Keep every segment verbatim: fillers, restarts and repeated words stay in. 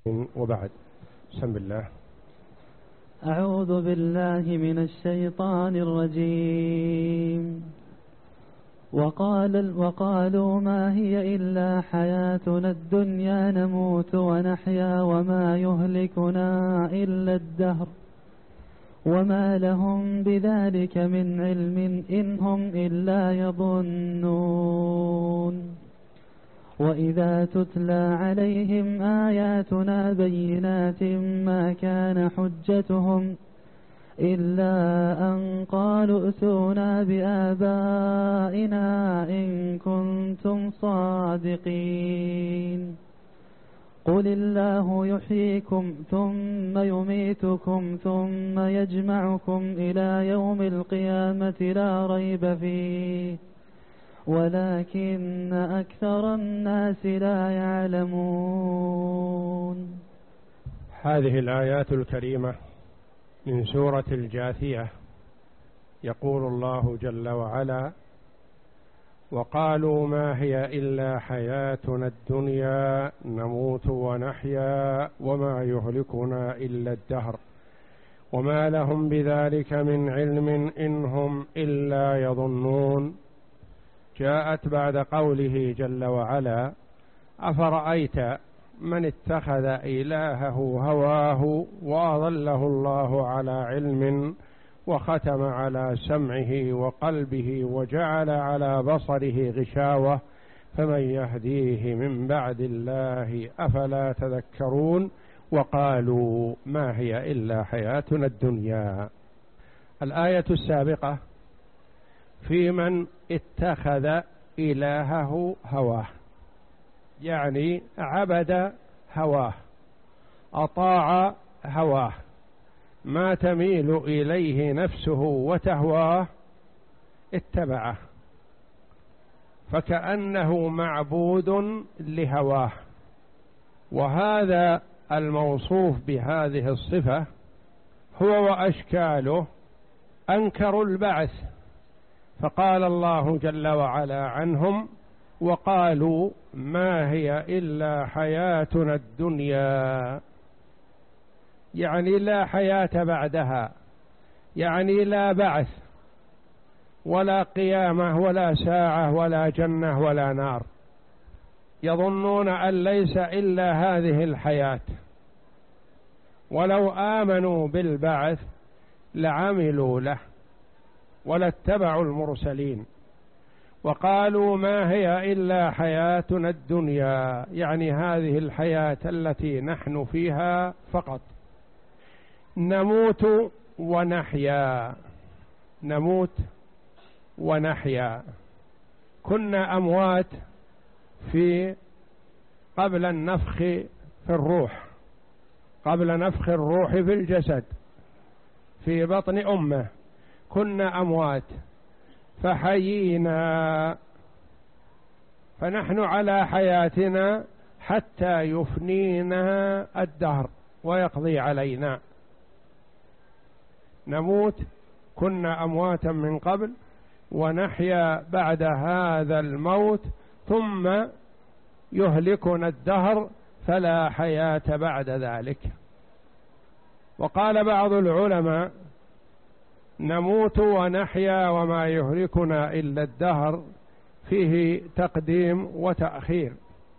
وبعد. بسم الله. أعوذ بالله من الشيطان الرجيم. وقال وقالوا ما هي إلا حياتنا الدنيا نموت ونحيا وما يهلكنا إلا الدهر وما لهم بذلك من علم إن هم إلا يظنون. وإذا تتلى عليهم آياتنا بينات ما كان حجتهم إلا أن قالوا ائتونا بآبائنا إن كنتم صادقين. قل الله يحييكم ثم يميتكم ثم يجمعكم إلى يوم القيامة لا ريب فيه ولكن أكثر الناس لا يعلمون. هذه الآيات الكريمة من سورة الجاثية. يقول الله جل وعلا: وقالوا ما هي إلا حياتنا الدنيا نموت ونحيا وما يهلكنا إلا الدهر وما لهم بذلك من علم إن هم إلا يظنون. جاءت بعد قوله جل وعلا: أفرأيت من اتخذ إلهه هواه وأضله الله على علم وختم على سمعه وقلبه وجعل على بصره غشاوة فمن يهديه من بعد الله أفلا تذكرون. وقالوا ما هي إلا حياتنا الدنيا. الآية السابقة في من اتخذ إلهه هواه، يعني عبد هواه، أطاع هواه، ما تميل إليه نفسه وتهواه اتبعه، فكأنه معبود لهواه. وهذا الموصوف بهذه الصفة هو وأشكاله أنكروا البعث، فقال الله جل وعلا عنهم: وقالوا ما هي إلا حياتنا الدنيا، يعني لا حياة بعدها، يعني لا بعث ولا قيامة ولا ساعة ولا جنة ولا نار. يظنون أن ليس إلا هذه الحياة، ولو آمنوا بالبعث لعملوا له ولاتبعوا المرسلين. وقالوا ما هي إلا حياتنا الدنيا، يعني هذه الحياة التي نحن فيها فقط. نموت ونحيا، نموت ونحيا. كنا أموات في قبل النفخ في الروح، قبل نفخ الروح في الجسد في بطن أمه كنا أموات، فحيينا، فنحن على حياتنا حتى يفنينا الدهر ويقضي علينا. نموت، كنا أمواتا من قبل، ونحيا بعد هذا الموت، ثم يهلكنا الدهر فلا حياة بعد ذلك. وقال بعض العلماء: نموت ونحيا وما يهلكنا إلا الدهر، فيه تقديم وتأخير،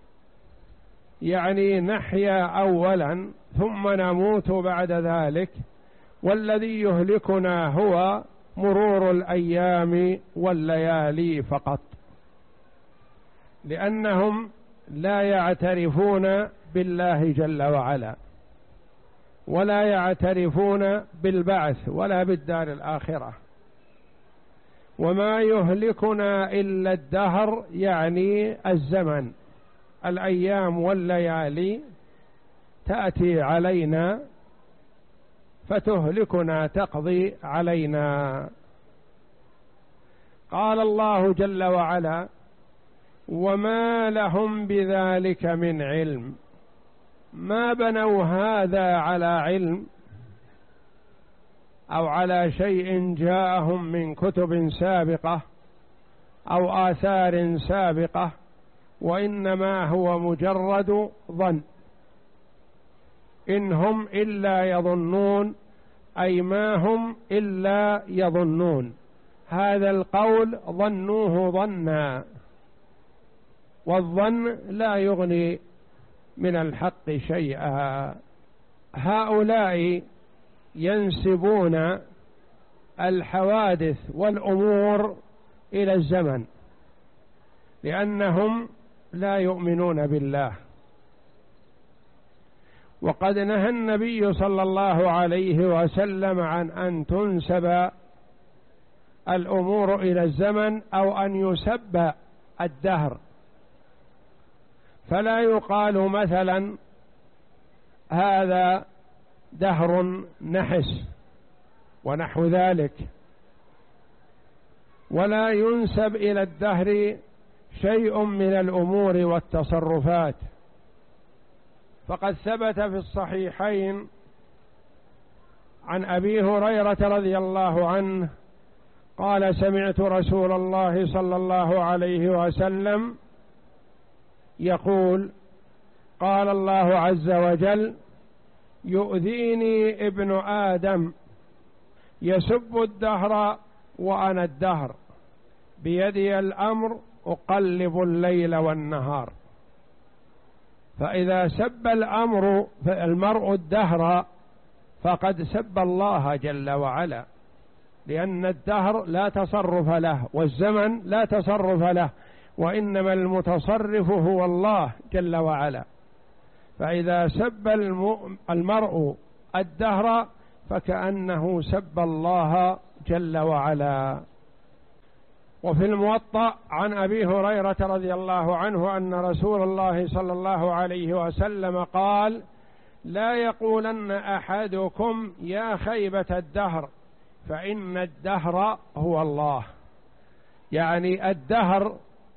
يعني نحيا أولا ثم نموت بعد ذلك، والذي يهلكنا هو مرور الأيام والليالي فقط، لأنهم لا يعترفون بالله جل وعلا ولا يعترفون بالبعث ولا بالدار الآخرة. وما يهلكنا إلا الدهر، يعني الزمن، الأيام والليالي تأتي علينا فتهلكنا، تقضي علينا. قال الله جل وعلا: وما لهم بذلك من علم. ما بنوا هذا على علم أو على شيء جاءهم من كتب سابقة أو آثار سابقة، وإنما هو مجرد ظن. إن هم إلا يظنون، أي ما هم إلا يظنون. هذا القول ظنوه ظنا، والظن لا يغني من الحق شيئا. هؤلاء ينسبون الحوادث والأمور إلى الزمن، لأنهم لا يؤمنون بالله. وقد نهى النبي صلى الله عليه وسلم عن أن تنسب الأمور إلى الزمن أو أن يسب الدهر، فلا يقال مثلا هذا دهر نحس ونحو ذلك، ولا ينسب إلى الدهر شيء من الأمور والتصرفات. فقد ثبت في الصحيحين عن أبي هريرة رضي الله عنه قال: سمعت رسول الله صلى الله عليه وسلم يقول: قال الله عز وجل: يؤذيني ابن آدم يسب الدهر وأنا الدهر، بيدي الأمر أقلب الليل والنهار. فإذا سب الأمر المرء الدهر فقد سب الله جل وعلا، لأن الدهر لا تصرف له والزمن لا تصرف له، وإنما المتصرف هو الله جل وعلا. فإذا سب المرء الدهر فكأنه سب الله جل وعلا. وفي الموطأ عن أبي هريرة رضي الله عنه أن رسول الله صلى الله عليه وسلم قال: لا يقولن أحدكم يا خيبة الدهر، فإن الدهر هو الله. يعني الدهر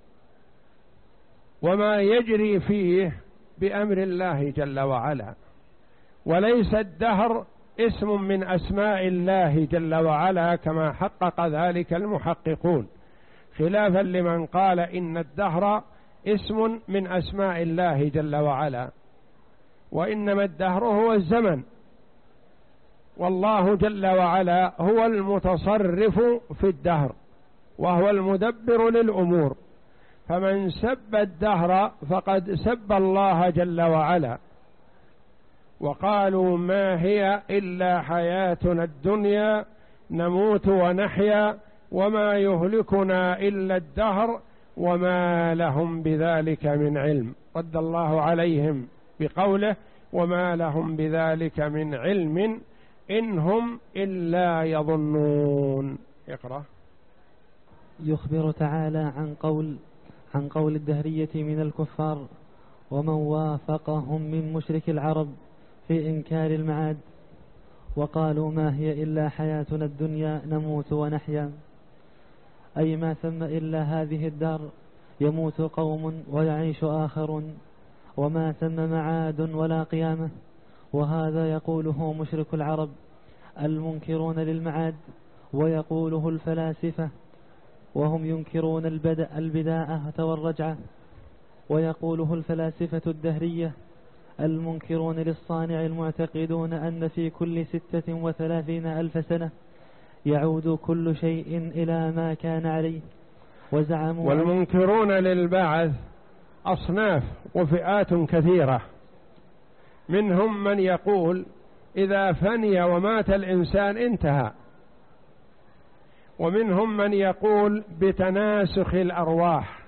وما يجري فيه بأمر الله جل وعلا، وليس الدهر اسم من أسماء الله جل وعلا كما حقق ذلك المحققون، خلافا لمن قال إن الدهر اسم من أسماء الله جل وعلا، وإنما الدهر هو الزمن، والله جل وعلا هو المتصرف في الدهر وهو المدبر للأمور. فمن سب الدهر فقد سب الله جل وعلا. وقالوا: ما هي إلا حياتنا الدنيا نموت ونحيا وما يهلكنا إلا الدهر وما لهم بذلك من علم. رد الله عليهم بقوله: وما لهم بذلك من علم إن هم إلا يظنون. اقرأ. يخبر تعالى عن قول عن قول الدهرية من الكفار ومن وافقهم من مشرك العرب في إنكار المعاد، وقالوا: ما هي إلا حياتنا الدنيا نموت ونحيا، أي ما ثم إلا هذه الدار، يموت قوم ويعيش آخرون، وما ثم معاد ولا قيامة. وهذا يقوله مشرك العرب المنكرون للمعاد، ويقوله الفلاسفة وهم ينكرون البداءة والرجعة، ويقوله الفلاسفة الدهرية المنكرون للصانع المعتقدون أن في كل ستة وثلاثين ألف سنة يعود كل شيء إلى ما كان عليه. وزعموا والمنكرون للبعث أصناف وفئات كثيرة، منهم من يقول إذا فني ومات الإنسان انتهى، ومنهم من يقول بتناسخ الأرواح،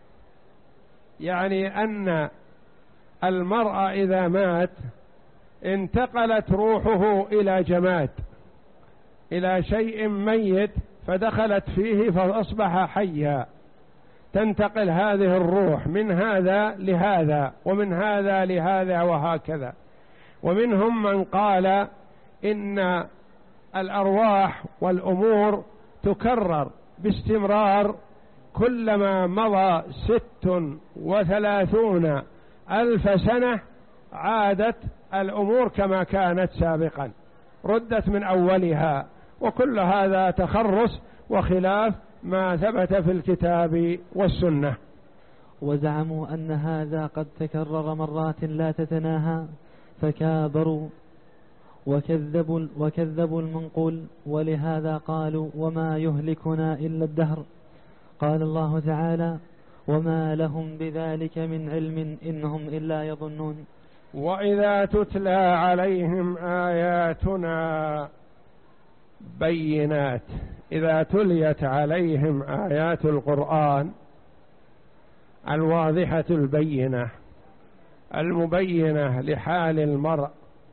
يعني أن المرء إذا مات انتقلت روحه إلى جماد، إلى شيء ميت، فدخلت فيه فأصبح حيا، تنتقل هذه الروح من هذا لهذا ومن هذا لهذا وهكذا. ومنهم من قال إن الأرواح والأمور تكرر باستمرار، كلما مضى ست وثلاثون ألف سنة عادت الأمور كما كانت سابقا، ردت من أولها. وكل هذا تخرص وخلاف ما ثبت في الكتاب والسنة. وزعموا أن هذا قد تكرر مرات لا تتناهى، فكابروا وكذبوا, وكذبوا المنقول، ولهذا قالوا وما يهلكنا إلا الدهر. قال الله تعالى وما لهم بذلك من علم إنهم إلا يظنون. وإذا تتلى عليهم آياتنا بينات، إذا تليت عليهم آيات القرآن الواضحة البينة المبينة لحال المرء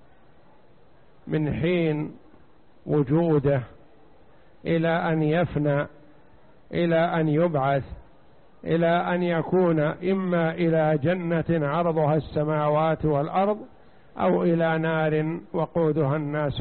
من حين وجوده إلى أن يفنى، إلى أن يبعث، إلى أن يكون إما إلى جنة عرضها السماوات والأرض أو إلى نار وقودها الناس